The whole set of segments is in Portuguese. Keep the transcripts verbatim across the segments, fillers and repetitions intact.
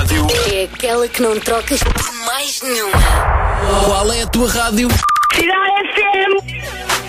rádio é aquela que não trocas por mais nenhuma. Qual é a tua rádio? Cidade F M.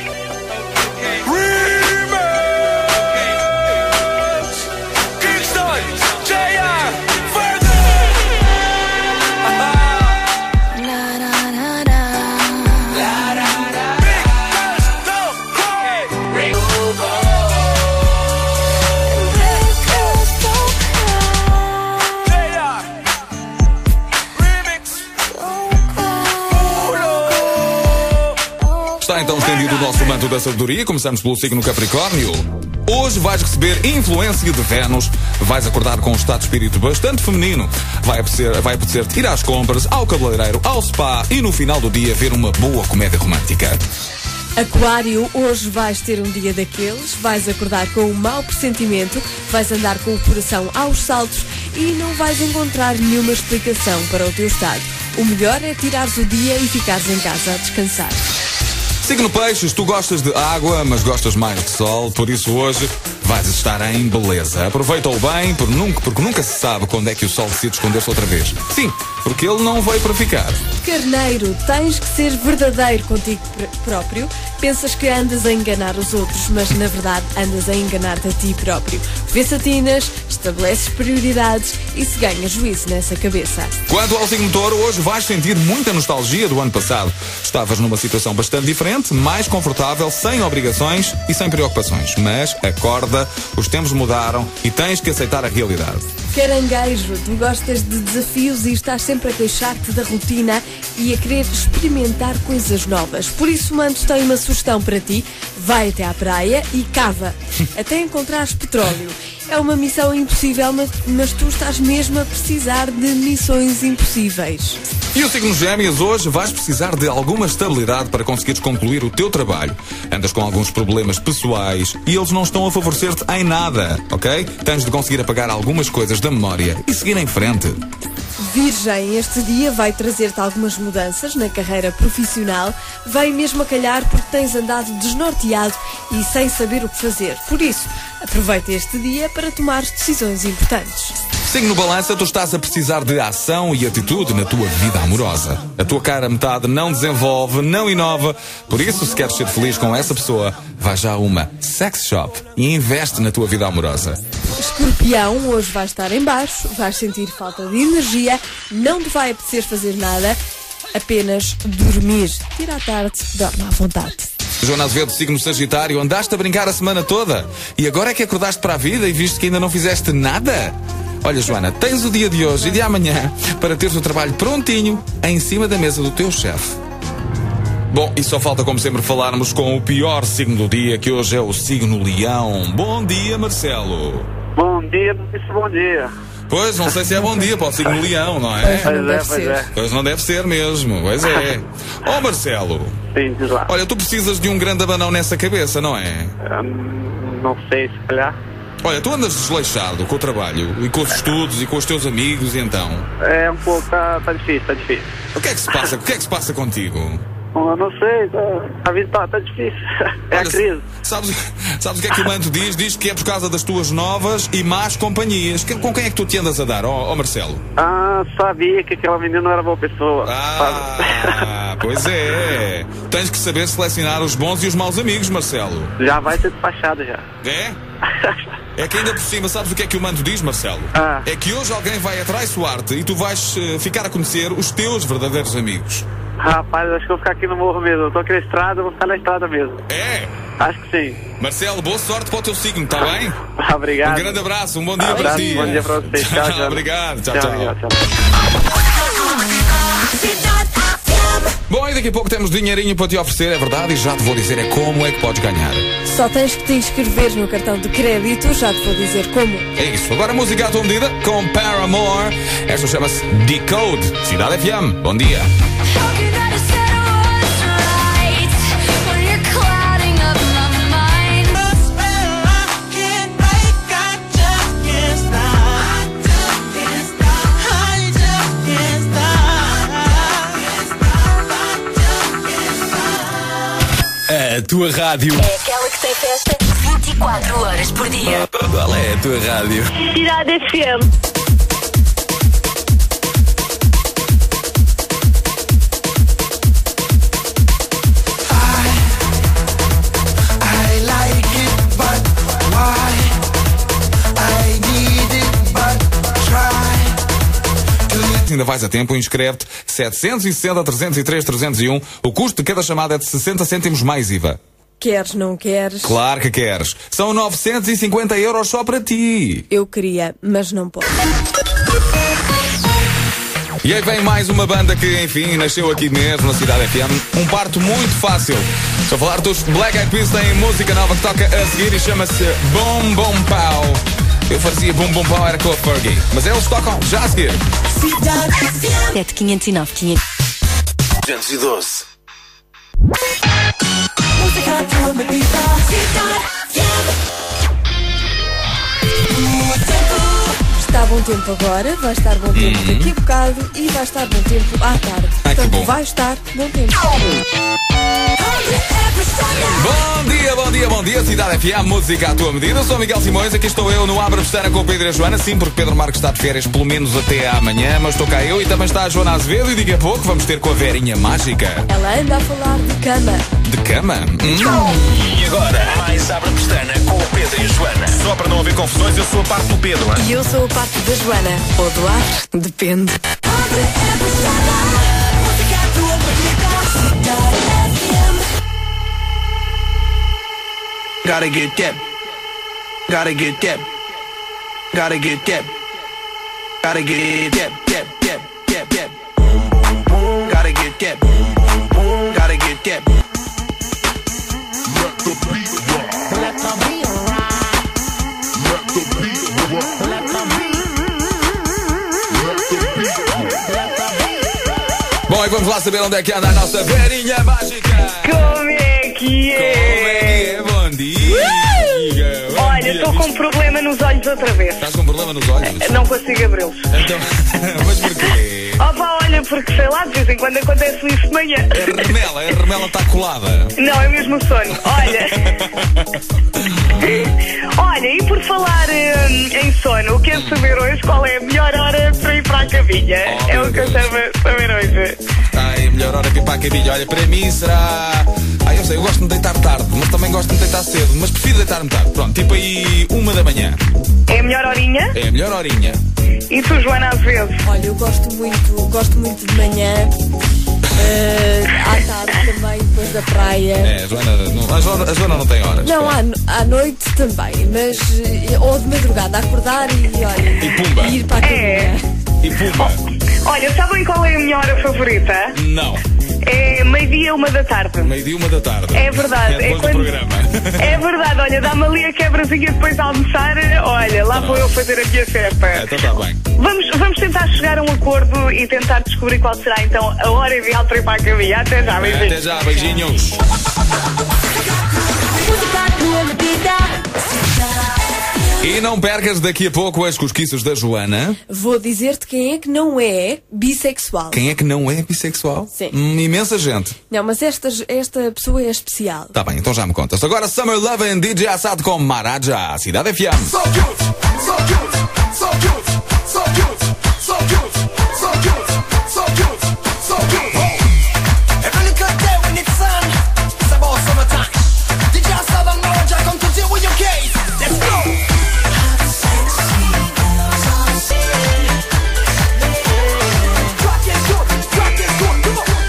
Está então estendido o nosso manto da sabedoria. Começamos pelo signo Capricórnio. Hoje vais receber influência de Vênus. Vais acordar com um estado de espírito bastante feminino. Vai apetecer, vai apetecer-te ir às compras, ao cabeleireiro, ao spa e no final do dia ver uma boa comédia romântica. Aquário, hoje vais ter um dia daqueles, vais acordar com um mau pressentimento, vais andar com o coração aos saltos e não vais encontrar nenhuma explicação para o teu estado. O melhor é tirares o dia e ficares em casa a descansar. Signo Peixes, tu gostas de água, mas gostas mais de sol, por isso hoje vais estar em beleza. Aproveita-o bem, porque nunca, porque nunca se sabe quando é que o sol decide esconder-se outra vez. Sim, porque ele não veio para ficar. Carneiro, tens que ser verdadeiro contigo pr- próprio. Pensas que andas a enganar os outros, mas na verdade andas a enganar-te a ti próprio. Vê se atinas, estabeleces prioridades e se ganhas juízo nessa cabeça. Quanto ao signo Touro, hoje vais sentir muita nostalgia do ano passado. Estavas numa situação bastante diferente, mais confortável, sem obrigações e sem preocupações. Mas acorda, os tempos mudaram e tens que aceitar a realidade. Caranguejo, tu gostas de desafios e estás sempre a queixar-te da rotina e a querer experimentar coisas novas. Por isso mando-te uma sugestão para ti. Vai até à praia e cava, até encontrares petróleo. É uma missão impossível, mas, mas tu estás mesmo a precisar de missões impossíveis. E o signo Gêmeos, hoje vais precisar de alguma estabilidade para conseguires concluir o teu trabalho. Andas com alguns problemas pessoais e eles não estão a favorecer-te em nada, ok? Tens de conseguir apagar algumas coisas da memória e seguir em frente. Virgem, este dia vai trazer-te algumas mudanças na carreira profissional. Vem mesmo a calhar porque tens andado desnorteado e sem saber o que fazer. Por isso, aproveita este dia para tomar decisões importantes. Signo Balança, tu estás a precisar de ação e atitude na tua vida amorosa. A tua cara metade não desenvolve, não inova. Por isso, se queres ser feliz com essa pessoa, vai já a uma sex shop e investe na tua vida amorosa. Escorpião, hoje vais estar em baixo, vais sentir falta de energia, não te vai apetecer fazer nada, apenas dormir. Tira a tarde, dorme à vontade. Joana Azevedo, signo Sagitário, andaste a brincar a semana toda e agora é que acordaste para a vida e viste que ainda não fizeste nada? Olha, Joana, tens o dia de hoje e de amanhã para teres o trabalho prontinho em cima da mesa do teu chefe. Bom, e só falta, como sempre, falarmos com o pior signo do dia, que hoje é o signo Leão. Bom dia, Marcelo. Bom dia, bom dia. Pois, não sei se é bom dia para o signo Leão, não é? Pois não deve pois ser. é. Pois não deve ser mesmo, pois é. Ó, oh, Marcelo. Sim, diz lá. Olha, tu precisas de um grande abanão nessa cabeça, não é? Hum, não sei, se calhar. Olha, tu andas desleixado com o trabalho e com os estudos e com os teus amigos, e então? É um pouco, tá, tá difícil, tá difícil. O que é que se passa? O que é que se passa contigo? Bom, eu não sei, tá, a vida tá, tá difícil. É Olha, a crise. Sabes, sabes o que é que o manto diz? Diz que é por causa das tuas novas e más companhias. Que- Com quem é que tu te andas a dar, ó ó, Marcelo? Ah, sabia que aquela menina não era boa pessoa. Ah, pois é. Tens que saber selecionar os bons e os maus amigos, Marcelo. Já vai ser despachado já. É? É que ainda por cima, sabes o que é que o manto diz, Marcelo? Ah. É que hoje alguém vai atraiçoar-te e tu vais eh, ficar a conhecer os teus verdadeiros amigos. Rapaz, acho que eu vou ficar aqui no morro mesmo. Eu tô aqui na estrada, eu vou ficar na estrada mesmo. É? Acho que sim. Marcelo, boa sorte para o teu signo, está bem? Obrigado. Um grande abraço, um bom dia Abraço, para ti. bom dia para vocês. Tchau, tchau. Obrigado, tchau, Tchau, tchau. tchau, tchau. Bom, e daqui a pouco temos dinheirinho para te oferecer, é verdade, e já te vou dizer é como é que podes ganhar. Só tens que te inscrever no cartão de crédito, já te vou dizer como. É isso, agora a música à tua medida com Paramore. Esta chama-se Decode, Cidade F M. Bom dia. A tua rádio. É aquela que tem festa vinte e quatro horas por dia. Qual é a tua rádio? Cidade F M. ainda vais a tempo, inscreve-te. sete sete zero, trezentos e três, trezentos e um. O custo de cada chamada é de sessenta cêntimos mais I V A. Queres, não queres? Claro que queres. São novecentos e cinquenta euros só para ti. Eu queria, mas não posso. E aí vem mais uma banda que, enfim, nasceu aqui mesmo na Cidade F M. Um parto muito fácil. Estou a falar dos Black Eyed Peas, tem música nova que toca a seguir e chama-se Bom Bom Pau. Eu fazia Bom Bom Pau, era com a Fergie. Mas eles tocam já a seguir. sete quinhentos e nove, quinhentos. duzentos e doze. Está bom tempo agora, vai estar bom tempo Uhum. daqui a bocado e vai estar bom tempo à tarde. Ai, que Portanto, bom. vai estar bom tempo. Bom dia, bom dia, bom dia, Cidade F M, música à tua medida. Eu sou Miguel Simões, aqui estou eu no Abra Pestana com o Pedro e a Joana. Sim, porque Pedro Marques está de férias pelo menos até amanhã, mas estou cá eu e também está a Joana Azevedo e daqui a pouco vamos ter com a Verinha Mágica. Ela anda a falar de cama. De cama? Hum. E agora, mais abre a pestana com o Pedro e a Joana. Só para não haver confusões, eu sou a parte do Pedro. Hein? E eu sou a parte da Joana. Ou do ar, depende. Gotta get that. Gotta get that. Gotta get that. Gotta get that. That. That. That. That. Gotta get that. Gotta get that. Let the beat rock. Let the beat rock. Let the beat rock. Let the beat rock. Bom, e vamos lá saber onde é que anda a nossa Verinha Mágica. Como é que Como é é? que é? Bom dia. Bom Olha, dia. estou com um problema nos olhos outra vez. Estás com um problema nos olhos? Não consigo abri-los. Então, mas porquê? Opa, olha, porque sei lá, de vez em quando acontece isso de manhã. A remela, a remela está colada. Não, é mesmo o sono. Olha. Olha, e por falar hum, em sono, quero saber hoje qual é a melhor hora para ir para a caminha. Oh, é meu o que eu Deus. quero saber hoje. Ai, a melhor hora que ir para a cabinha. Olha, para mim será... Ah, eu sei, eu gosto de me deitar tarde, mas também gosto de me deitar cedo. Mas prefiro deitar-me tarde. Pronto, tipo aí uma da manhã. É a melhor horinha? É a melhor horinha. E tu, Joana, às vezes? Olha, eu gosto muito, gosto muito de manhã, eh, à tarde também, depois da praia. É, a Joana não, a Joana, a Joana não tem horas. Não, pá. à, no- à noite também, mas eh, ou de madrugada, acordar e olha, E pumba. ir para a É. caminha. E pumba. Olha, sabem qual é a minha hora favorita? Não. É meio-dia, uma da tarde. Meio-dia, uma da tarde. É verdade. É depois quando- do programa. É verdade, olha, dá-me ali a quebrazinha depois de almoçar. Olha, lá vou eu fazer a minha festa. É, então está bem. Vamos, vamos tentar chegar a um acordo e tentar descobrir qual será então a hora ideal para ir para a caminha. Até já, beijinhos. Até já, beijinhos. E não percas daqui a pouco as cosquiças da Joana. Vou dizer-te quem é que não é bissexual. Quem é que não é bissexual? Sim. Hum, imensa gente. Não, mas esta, esta pessoa é especial. Tá bem, então já me contas. Agora Summer Love and D J Assad com Maraja, Cidade F M. So cute, so cute, so cute, so cute, so cute, so cute, so cute, so cute. Every little day when it's sun, it's about summertime. D J Assad and Maraja come to deal with your case. Let's go. Rock it good, rock it good, come on.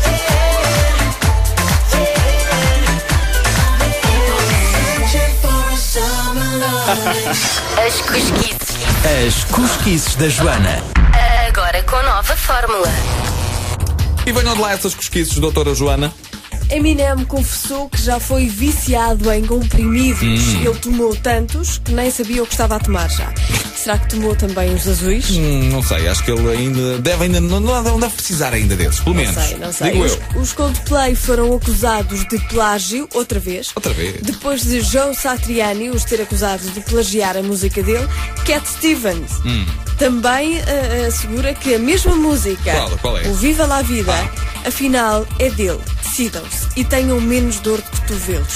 As cosquices. As cosquices da Joana. Agora com nova fórmula. E venham de lá essas cosquices, doutora Joana. Eminem confessou que já foi viciado em comprimidos. Ele tomou tantos que nem sabia o que estava a tomar já. Será que tomou também os azuis? Hum, não sei, acho que ele ainda deve, ainda, não, não deve precisar ainda desses, pelo menos. Não sei, não sei. Digo Os, eu. os Coldplay foram acusados de plágio outra vez. Outra vez. Depois de Joe Satriani os ter acusado de plagiar a música dele, Cat Stevens Hum. também ah, assegura que a mesma música, Qual? Qual é? o Viva la Vida, afinal é dele. Decidam-se e tenham menos dor de cotovelos.